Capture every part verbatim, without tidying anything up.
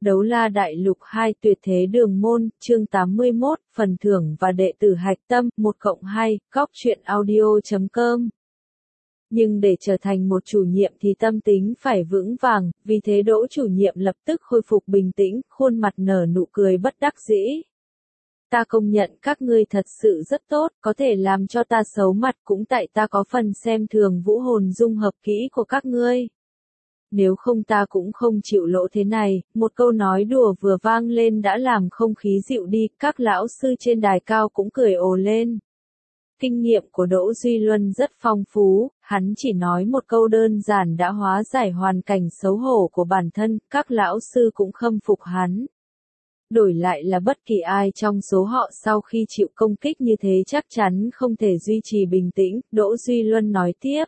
Đấu La Đại Lục hai Tuyệt Thế Đường Môn, chương tám mươi mốt, phần thưởng và đệ tử hạch tâm, một cộng hai, góc truyện audio chấm com. Nhưng để trở thành một chủ nhiệm thì tâm tính phải vững vàng, vì thế Đỗ chủ nhiệm lập tức khôi phục bình tĩnh, khuôn mặt nở nụ cười bất đắc dĩ. Ta công nhận các ngươi thật sự rất tốt, có thể làm cho ta xấu mặt cũng tại ta có phần xem thường vũ hồn dung hợp kỹ của các ngươi. Nếu không ta cũng không chịu lỗ thế này, một câu nói đùa vừa vang lên đã làm không khí dịu đi, các lão sư trên đài cao cũng cười ồ lên. Kinh nghiệm của Đỗ Duy Luân rất phong phú, hắn chỉ nói một câu đơn giản đã hóa giải hoàn cảnh xấu hổ của bản thân, các lão sư cũng khâm phục hắn. Đổi lại là bất kỳ ai trong số họ sau khi chịu công kích như thế chắc chắn không thể duy trì bình tĩnh, Đỗ Duy Luân nói tiếp.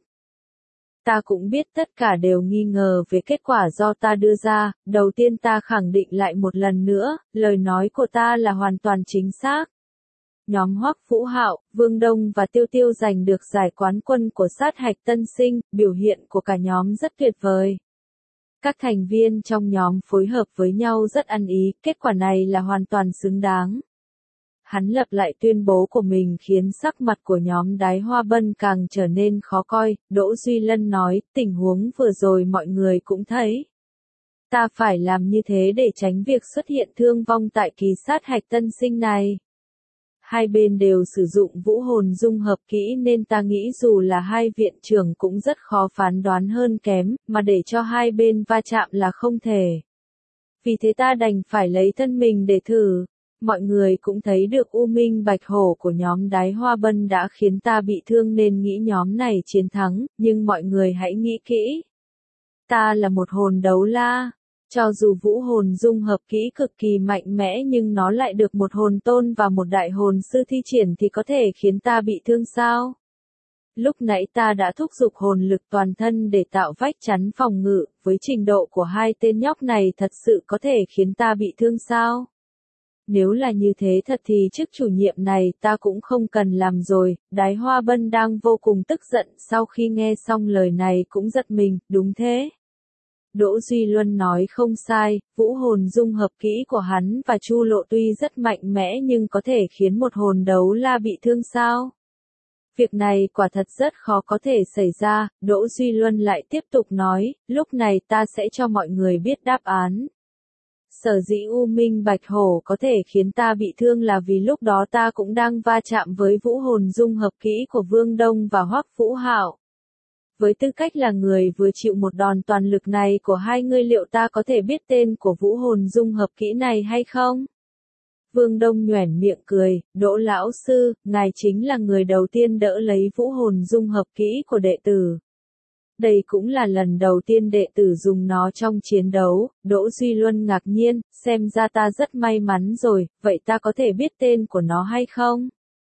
Ta cũng biết tất cả đều nghi ngờ về kết quả do ta đưa ra, đầu tiên ta khẳng định lại một lần nữa, lời nói của ta là hoàn toàn chính xác. Nhóm Hoắc Vũ Hạo, Vương Đông và Tiêu Tiêu giành được giải quán quân của sát hạch tân sinh, biểu hiện của cả nhóm rất tuyệt vời. Các thành viên trong nhóm phối hợp với nhau rất ăn ý, kết quả này là hoàn toàn xứng đáng. Hắn lặp lại tuyên bố của mình khiến sắc mặt của nhóm Đái Hoa Bân càng trở nên khó coi, Đỗ Duy Lân nói, tình huống vừa rồi mọi người cũng thấy. Ta phải làm như thế để tránh việc xuất hiện thương vong tại kỳ sát hạch tân sinh này. Hai bên đều sử dụng vũ hồn dung hợp kỹ nên ta nghĩ dù là hai viện trưởng cũng rất khó phán đoán hơn kém, mà để cho hai bên va chạm là không thể. Vì thế ta đành phải lấy thân mình để thử. Mọi người cũng thấy được U Minh Bạch Hổ của nhóm Đái Hoa Bân đã khiến ta bị thương nên nghĩ nhóm này chiến thắng, nhưng mọi người hãy nghĩ kỹ. Ta là một hồn đấu la. Cho dù vũ hồn dung hợp kỹ cực kỳ mạnh mẽ nhưng nó lại được một hồn tôn và một đại hồn sư thi triển thì có thể khiến ta bị thương sao? Lúc nãy ta đã thúc giục hồn lực toàn thân để tạo vách chắn phòng ngự, với trình độ của hai tên nhóc này thật sự có thể khiến ta bị thương sao? Nếu là như thế thật thì chức chủ nhiệm này ta cũng không cần làm rồi, Đái Hoa Bân đang vô cùng tức giận sau khi nghe xong lời này cũng giật mình, đúng thế. Đỗ Duy Luân nói không sai, vũ hồn dung hợp kỹ của hắn và Chu Lộ tuy rất mạnh mẽ nhưng có thể khiến một hồn đấu la bị thương sao? Việc này quả thật rất khó có thể xảy ra, Đỗ Duy Luân lại tiếp tục nói, lúc này ta sẽ cho mọi người biết đáp án. Sở dĩ U Minh Bạch Hổ có thể khiến ta bị thương là vì lúc đó ta cũng đang va chạm với vũ hồn dung hợp kỹ của Vương Đông và Hoắc Vũ Hạo. Với tư cách là người vừa chịu một đòn toàn lực này của hai ngươi liệu ta có thể biết tên của vũ hồn dung hợp kỹ này hay không? Vương Đông nhoẻn miệng cười, Đỗ lão sư, ngài chính là người đầu tiên đỡ lấy vũ hồn dung hợp kỹ của đệ tử. Đây cũng là lần đầu tiên đệ tử dùng nó trong chiến đấu, Đỗ Duy Luân ngạc nhiên, xem ra ta rất may mắn rồi, vậy ta có thể biết tên của nó hay không?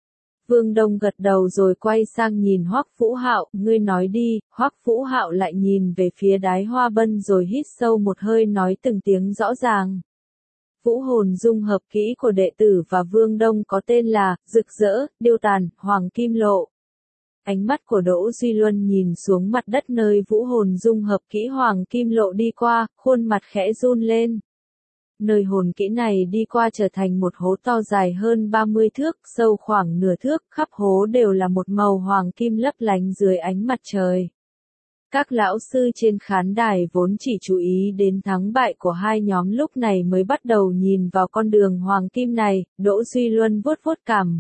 Vương Đông gật đầu rồi quay sang nhìn Hoắc Vũ Hạo, ngươi nói đi, Hoắc Vũ Hạo lại nhìn về phía Đái Hoa Bân rồi hít sâu một hơi nói từng tiếng rõ ràng. Vũ hồn dung hợp kỹ của đệ tử và Vương Đông có tên là, rực rỡ, điêu tàn, hoàng kim lộ. Ánh mắt của Đỗ Duy Luân nhìn xuống mặt đất nơi vũ hồn dung hợp kỹ hoàng kim lộ đi qua, khuôn mặt khẽ run lên. Nơi hồn kỹ này đi qua trở thành một hố to dài hơn ba mươi thước, sâu khoảng nửa thước, khắp hố đều là một màu hoàng kim lấp lánh dưới ánh mặt trời. Các lão sư trên khán đài vốn chỉ chú ý đến thắng bại của hai nhóm lúc này mới bắt đầu nhìn vào con đường hoàng kim này, Đỗ Duy Luân vuốt vuốt cằm.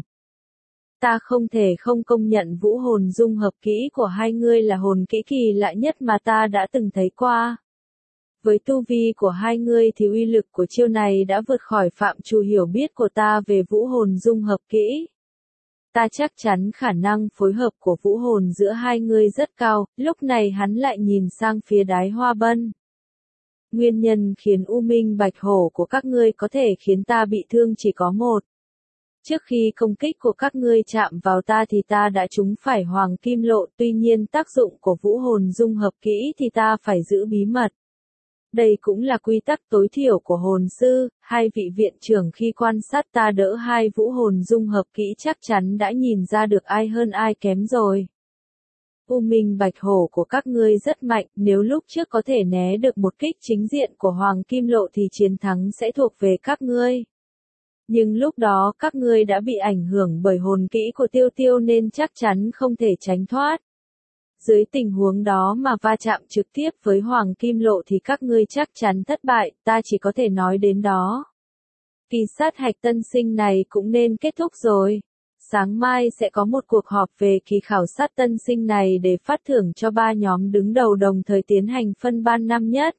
Ta không thể không công nhận vũ hồn dung hợp kỹ của hai ngươi là hồn kỹ kỳ lạ nhất mà ta đã từng thấy qua. Với tu vi của hai ngươi thì uy lực của chiêu này đã vượt khỏi phạm trù hiểu biết của ta về vũ hồn dung hợp kỹ. Ta chắc chắn khả năng phối hợp của vũ hồn giữa hai ngươi rất cao, lúc này hắn lại nhìn sang phía Đái Hoa Bân. Nguyên nhân khiến U Minh Bạch Hổ của các ngươi có thể khiến ta bị thương chỉ có một. Trước khi công kích của các ngươi chạm vào ta thì ta đã trúng phải hoàng kim lộ, tuy nhiên tác dụng của vũ hồn dung hợp kỹ thì ta phải giữ bí mật. Đây cũng là quy tắc tối thiểu của hồn sư, hai vị viện trưởng khi quan sát ta đỡ hai vũ hồn dung hợp kỹ chắc chắn đã nhìn ra được ai hơn ai kém rồi. U Minh Bạch Hổ của các ngươi rất mạnh, nếu lúc trước có thể né được một kích chính diện của Hoàng Kim Lộ thì chiến thắng sẽ thuộc về các ngươi. Nhưng lúc đó các ngươi đã bị ảnh hưởng bởi hồn kỹ của Tiêu Tiêu nên chắc chắn không thể tránh thoát. Dưới tình huống đó mà va chạm trực tiếp với Hoàng Kim Lộ thì các ngươi chắc chắn thất bại, ta chỉ có thể nói đến đó. Kỳ sát hạch tân sinh này cũng nên kết thúc rồi. Sáng mai sẽ có một cuộc họp về kỳ khảo sát tân sinh này để phát thưởng cho ba nhóm đứng đầu đồng thời tiến hành phân ban năm nhất.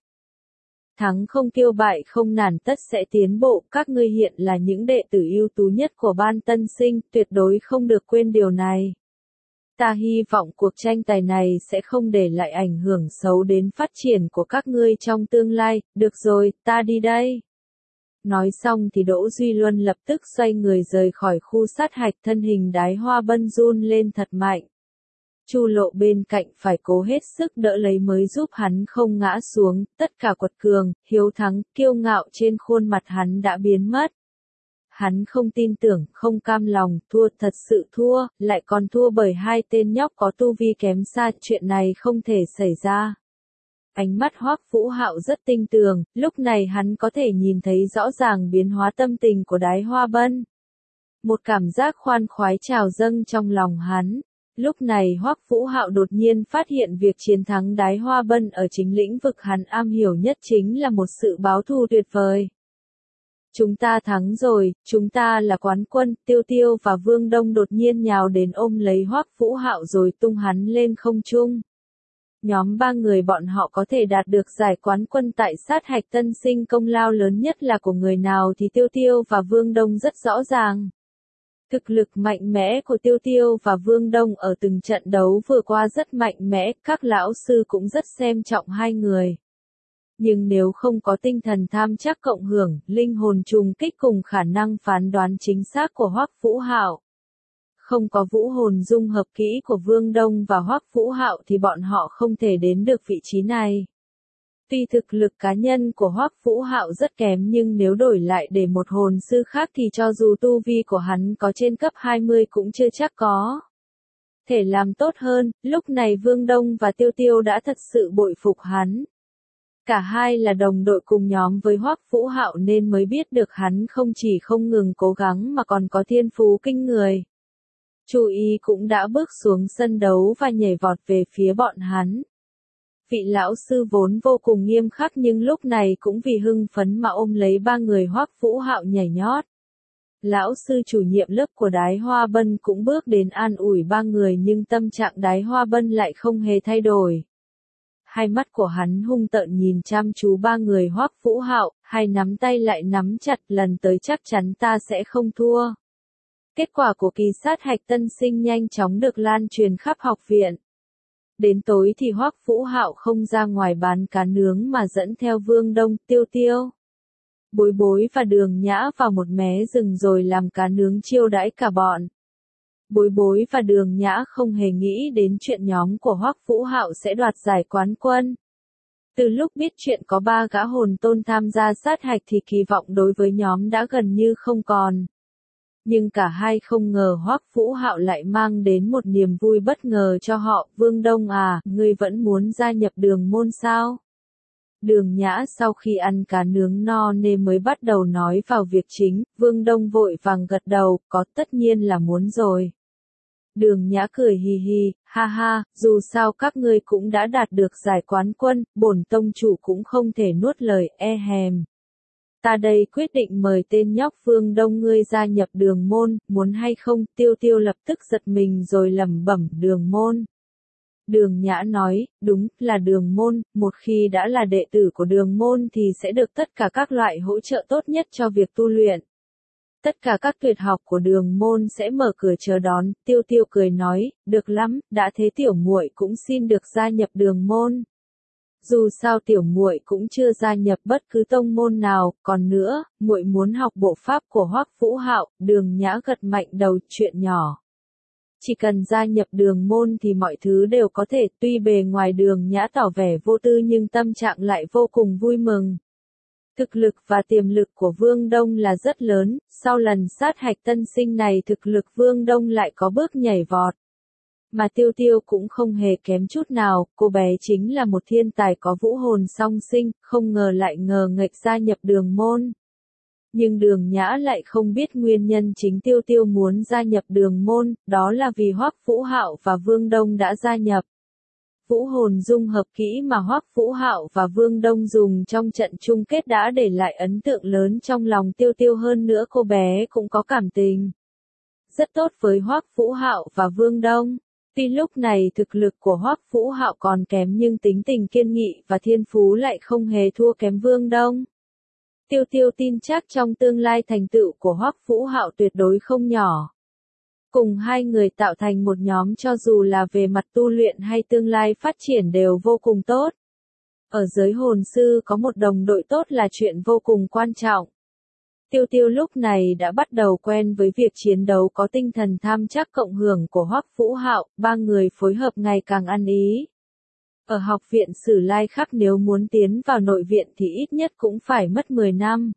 Thắng không kiêu bại không nản tất sẽ tiến bộ, các ngươi hiện là những đệ tử ưu tú nhất của ban tân sinh, tuyệt đối không được quên điều này. Ta hy vọng cuộc tranh tài này sẽ không để lại ảnh hưởng xấu đến phát triển của các ngươi trong tương lai, được rồi, ta đi đây. Nói xong thì Đỗ Duy Luân lập tức xoay người rời khỏi khu sát hạch, thân hình Đái Hoa Bân run lên thật mạnh. Chu Lộ bên cạnh phải cố hết sức đỡ lấy mới giúp hắn không ngã xuống, tất cả quật cường, hiếu thắng, kiêu ngạo trên khuôn mặt hắn đã biến mất. Hắn không tin tưởng, không cam lòng, thua thật sự thua, lại còn thua bởi hai tên nhóc có tu vi kém xa, chuyện này không thể xảy ra. Ánh mắt Hoắc Vũ Hạo rất tinh tường, lúc này hắn có thể nhìn thấy rõ ràng biến hóa tâm tình của Đái Hoa Bân. Một cảm giác khoan khoái trào dâng trong lòng hắn. Lúc này Hoắc Vũ Hạo đột nhiên phát hiện việc chiến thắng Đái Hoa Bân ở chính lĩnh vực hắn am hiểu nhất chính là một sự báo thù tuyệt vời. Chúng ta thắng rồi, chúng ta là quán quân, Tiêu Tiêu và Vương Đông đột nhiên nhào đến ôm lấy Hoắc Vũ Hạo rồi tung hắn lên không trung. Nhóm ba người bọn họ có thể đạt được giải quán quân tại sát hạch tân sinh, công lao lớn nhất là của người nào thì Tiêu Tiêu và Vương Đông rất rõ ràng. Thực lực mạnh mẽ của Tiêu Tiêu và Vương Đông ở từng trận đấu vừa qua rất mạnh mẽ, các lão sư cũng rất xem trọng hai người. Nhưng nếu không có tinh thần tham chắc cộng hưởng, linh hồn trùng kích cùng khả năng phán đoán chính xác của Hoắc Vũ Hạo, không có vũ hồn dung hợp kỹ của Vương Đông và Hoắc Vũ Hạo thì bọn họ không thể đến được vị trí này. Tuy thực lực cá nhân của Hoắc Vũ Hạo rất kém nhưng nếu đổi lại để một hồn sư khác thì cho dù tu vi của hắn có trên cấp hai mươi cũng chưa chắc có thể làm tốt hơn, lúc này Vương Đông và Tiêu Tiêu đã thật sự bội phục hắn. Cả hai là đồng đội cùng nhóm với Hoắc Vũ Hạo nên mới biết được hắn không chỉ không ngừng cố gắng mà còn có thiên phú kinh người. Chu Y cũng đã bước xuống sân đấu và nhảy vọt về phía bọn hắn. Vị lão sư vốn vô cùng nghiêm khắc nhưng lúc này cũng vì hưng phấn mà ôm lấy ba người Hoắc Vũ Hạo nhảy nhót. Lão sư chủ nhiệm lớp của Đái Hoa Bân cũng bước đến an ủi ba người nhưng tâm trạng Đái Hoa Bân lại không hề thay đổi. Hai mắt của hắn hung tợn nhìn chăm chú ba người Hoắc Vũ Hạo, hai nắm tay lại nắm chặt, lần tới chắc chắn ta sẽ không thua. Kết quả của kỳ sát hạch tân sinh nhanh chóng được lan truyền khắp học viện. Đến tối thì Hoắc Vũ Hạo không ra ngoài bán cá nướng mà dẫn theo Vương Đông, Tiêu Tiêu, Bối Bối và Đường Nhã vào một mé rừng rồi làm cá nướng chiêu đãi cả bọn. Bối Bối và Đường Nhã không hề nghĩ đến chuyện nhóm của Hoắc Vũ Hạo sẽ đoạt giải quán quân. Từ lúc biết chuyện có ba gã hồn tôn tham gia sát hạch thì kỳ vọng đối với nhóm đã gần như không còn. Nhưng cả hai không ngờ Hoắc Vũ Hạo lại mang đến một niềm vui bất ngờ cho họ. Vương Đông à, ngươi vẫn muốn gia nhập Đường môn sao? Đường Nhã sau khi ăn cá nướng no nên mới bắt đầu nói vào việc chính, Vương Đông vội vàng gật đầu, có tất nhiên là muốn rồi. Đường Nhã cười hì hì, ha ha, dù sao các ngươi cũng đã đạt được giải quán quân, bổn tông chủ cũng không thể nuốt lời, e hèm. Ta đây quyết định mời tên nhóc Vương Đông ngươi gia nhập Đường môn, muốn hay không? Tiêu Tiêu lập tức giật mình rồi lẩm bẩm, Đường môn. Đường Nhã nói, đúng, là Đường môn, một khi đã là đệ tử của Đường môn thì sẽ được tất cả các loại hỗ trợ tốt nhất cho việc tu luyện. Tất cả các tuyệt học của Đường môn sẽ mở cửa chờ đón. Tiêu Tiêu cười nói, được lắm, đã thế tiểu muội cũng xin được gia nhập Đường môn. Dù sao tiểu muội cũng chưa gia nhập bất cứ tông môn nào, còn nữa, muội muốn học bộ pháp của Hoắc Vũ Hạo. Đường Nhã gật mạnh đầu, chuyện nhỏ. Chỉ cần gia nhập Đường môn thì mọi thứ đều có thể, tuy bề ngoài Đường Nhã tỏ vẻ vô tư nhưng tâm trạng lại vô cùng vui mừng. Thực lực và tiềm lực của Vương Đông là rất lớn, sau lần sát hạch tân sinh này thực lực Vương Đông lại có bước nhảy vọt. Mà Tiêu Tiêu cũng không hề kém chút nào, cô bé chính là một thiên tài có vũ hồn song sinh, không ngờ lại ngờ nghệch gia nhập Đường môn. Nhưng Đường Nhã lại không biết nguyên nhân chính Tiêu Tiêu muốn gia nhập Đường môn, đó là vì Hoắc Vũ Hạo và Vương Đông đã gia nhập. Vũ hồn dung hợp kỹ mà Hoắc Vũ Hạo và Vương Đông dùng trong trận chung kết đã để lại ấn tượng lớn trong lòng Tiêu Tiêu, hơn nữa cô bé cũng có cảm tình rất tốt với Hoắc Vũ Hạo và Vương Đông. Tuy lúc này thực lực của Hoắc Vũ Hạo còn kém nhưng tính tình kiên nghị và thiên phú lại không hề thua kém Vương Đông. Tiêu Tiêu tin chắc trong tương lai thành tựu của Hoắc Vũ Hạo tuyệt đối không nhỏ. Cùng hai người tạo thành một nhóm cho dù là về mặt tu luyện hay tương lai phát triển đều vô cùng tốt. Ở giới hồn sư có một đồng đội tốt là chuyện vô cùng quan trọng. Tiêu Tiêu lúc này đã bắt đầu quen với việc chiến đấu có tinh thần tham chắc cộng hưởng của Hoắc Vũ Hạo, ba người phối hợp ngày càng ăn ý. Ở học viện Sử Lai Khắc nếu muốn tiến vào nội viện thì ít nhất cũng phải mất mười năm.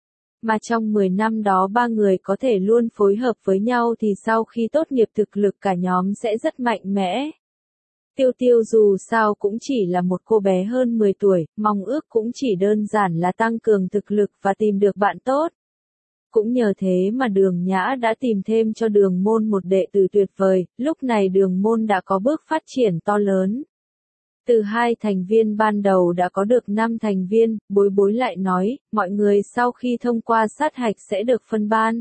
Mà trong mười năm đó ba người có thể luôn phối hợp với nhau thì sau khi tốt nghiệp thực lực cả nhóm sẽ rất mạnh mẽ. Tiêu Tiêu dù sao cũng chỉ là một cô bé hơn mười tuổi, mong ước cũng chỉ đơn giản là tăng cường thực lực và tìm được bạn tốt. Cũng nhờ thế mà Đường Nhã đã tìm thêm cho Đường môn một đệ tử tuyệt vời, lúc này Đường môn đã có bước phát triển to lớn. Từ hai thành viên ban đầu đã có được năm thành viên, Bối Bối lại nói, mọi người sau khi thông qua sát hạch sẽ được phân ban.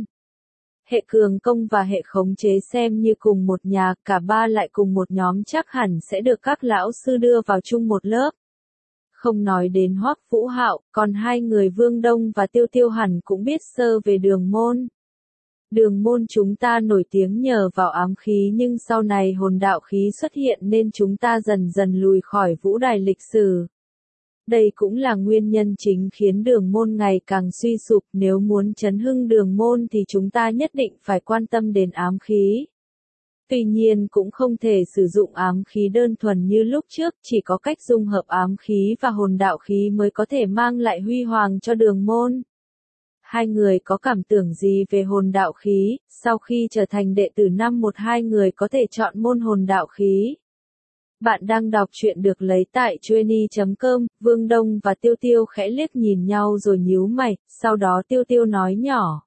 Hệ cường công và hệ khống chế xem như cùng một nhà, cả ba lại cùng một nhóm chắc hẳn sẽ được các lão sư đưa vào chung một lớp. Không nói đến Hoắc Vũ Hạo, còn hai người Vương Đông và Tiêu Tiêu hẳn cũng biết sơ về Đường môn. Đường môn chúng ta nổi tiếng nhờ vào ám khí nhưng sau này hồn đạo khí xuất hiện nên chúng ta dần dần lùi khỏi vũ đài lịch sử. Đây cũng là nguyên nhân chính khiến Đường môn ngày càng suy sụp, nếu muốn chấn hưng Đường môn thì chúng ta nhất định phải quan tâm đến ám khí. Tuy nhiên cũng không thể sử dụng ám khí đơn thuần như lúc trước, chỉ có cách dung hợp ám khí và hồn đạo khí mới có thể mang lại huy hoàng cho Đường môn. Hai người có cảm tưởng gì về hồn đạo khí, sau khi trở thành đệ tử năm một hai người có thể chọn môn hồn đạo khí. Bạn đang đọc truyện được lấy tại chueny chấm com, Vương Đông và Tiêu Tiêu khẽ liếc nhìn nhau rồi nhíu mày, sau đó Tiêu Tiêu nói nhỏ.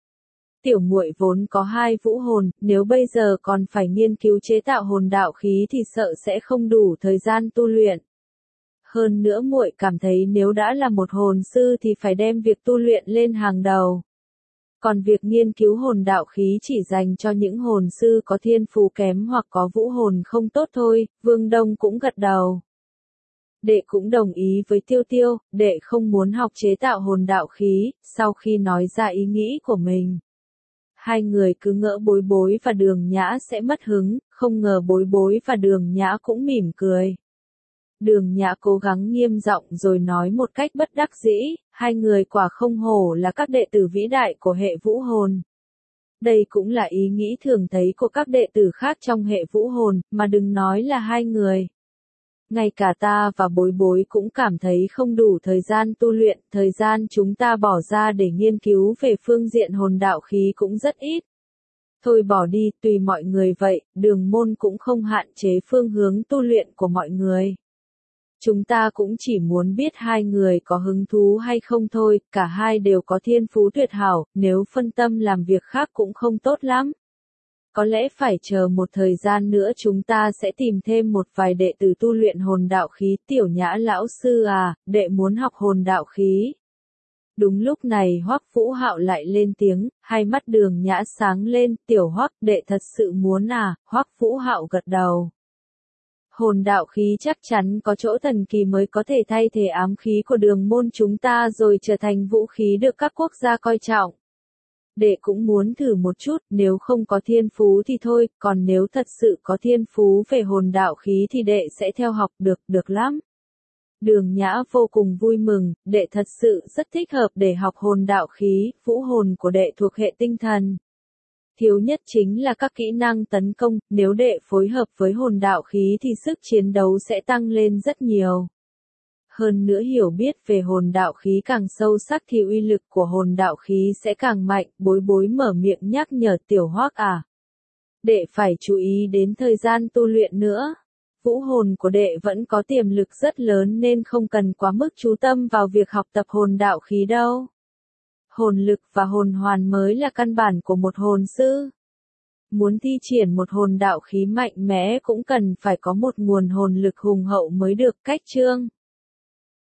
Tiểu muội vốn có hai vũ hồn, nếu bây giờ còn phải nghiên cứu chế tạo hồn đạo khí thì sợ sẽ không đủ thời gian tu luyện. Hơn nữa muội cảm thấy nếu đã là một hồn sư thì phải đem việc tu luyện lên hàng đầu. Còn việc nghiên cứu hồn đạo khí chỉ dành cho những hồn sư có thiên phú kém hoặc có vũ hồn không tốt thôi, Vương Đông cũng gật đầu. Đệ cũng đồng ý với Tiêu Tiêu, đệ không muốn học chế tạo hồn đạo khí, sau khi nói ra ý nghĩ của mình. Hai người cứ ngỡ Bối Bối và Đường Nhã sẽ mất hứng, không ngờ Bối Bối và Đường Nhã cũng mỉm cười. Đường Nhã cố gắng nghiêm giọng rồi nói một cách bất đắc dĩ, hai người quả không hổ là các đệ tử vĩ đại của hệ vũ hồn. Đây cũng là ý nghĩ thường thấy của các đệ tử khác trong hệ vũ hồn, mà đừng nói là hai người. Ngay cả ta và Bối Bối cũng cảm thấy không đủ thời gian tu luyện, thời gian chúng ta bỏ ra để nghiên cứu về phương diện hồn đạo khí cũng rất ít. Thôi bỏ đi, tùy mọi người vậy, Đường môn cũng không hạn chế phương hướng tu luyện của mọi người. Chúng ta cũng chỉ muốn biết hai người có hứng thú hay không thôi, cả hai đều có thiên phú tuyệt hảo, nếu phân tâm làm việc khác cũng không tốt lắm. Có lẽ phải chờ một thời gian nữa chúng ta sẽ tìm thêm một vài đệ tử tu luyện hồn đạo khí. Tiểu Nhã lão sư à, đệ muốn học hồn đạo khí. Đúng lúc này Hoắc Vũ Hạo lại lên tiếng, hai mắt Đường Nhã sáng lên, tiểu Hoắc, đệ thật sự muốn à, Hoắc Vũ Hạo gật đầu. Hồn đạo khí chắc chắn có chỗ thần kỳ mới có thể thay thế ám khí của Đường môn chúng ta rồi trở thành vũ khí được các quốc gia coi trọng. Đệ cũng muốn thử một chút, nếu không có thiên phú thì thôi, còn nếu thật sự có thiên phú về hồn đạo khí thì đệ sẽ theo học được, được lắm. Đường Nhã vô cùng vui mừng, đệ thật sự rất thích hợp để học hồn đạo khí, vũ hồn của đệ thuộc hệ tinh thần. Thiếu nhất chính là các kỹ năng tấn công, nếu đệ phối hợp với hồn đạo khí thì sức chiến đấu sẽ tăng lên rất nhiều. Hơn nữa hiểu biết về hồn đạo khí càng sâu sắc thì uy lực của hồn đạo khí sẽ càng mạnh, Bối Bối mở miệng nhắc nhở tiểu Hoắc à. Đệ phải chú ý đến thời gian tu luyện nữa. Vũ hồn của đệ vẫn có tiềm lực rất lớn nên không cần quá mức chú tâm vào việc học tập hồn đạo khí đâu. Hồn lực và hồn hoàn mới là căn bản của một hồn sư. Muốn thi triển một hồn đạo khí mạnh mẽ cũng cần phải có một nguồn hồn lực hùng hậu mới được. Cách chương